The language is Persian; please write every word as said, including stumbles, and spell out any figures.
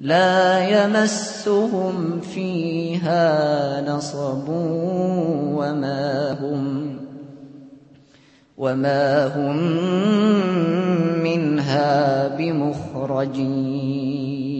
لا يمسهم فيها نصب وما هم وما هم منها بمخرجين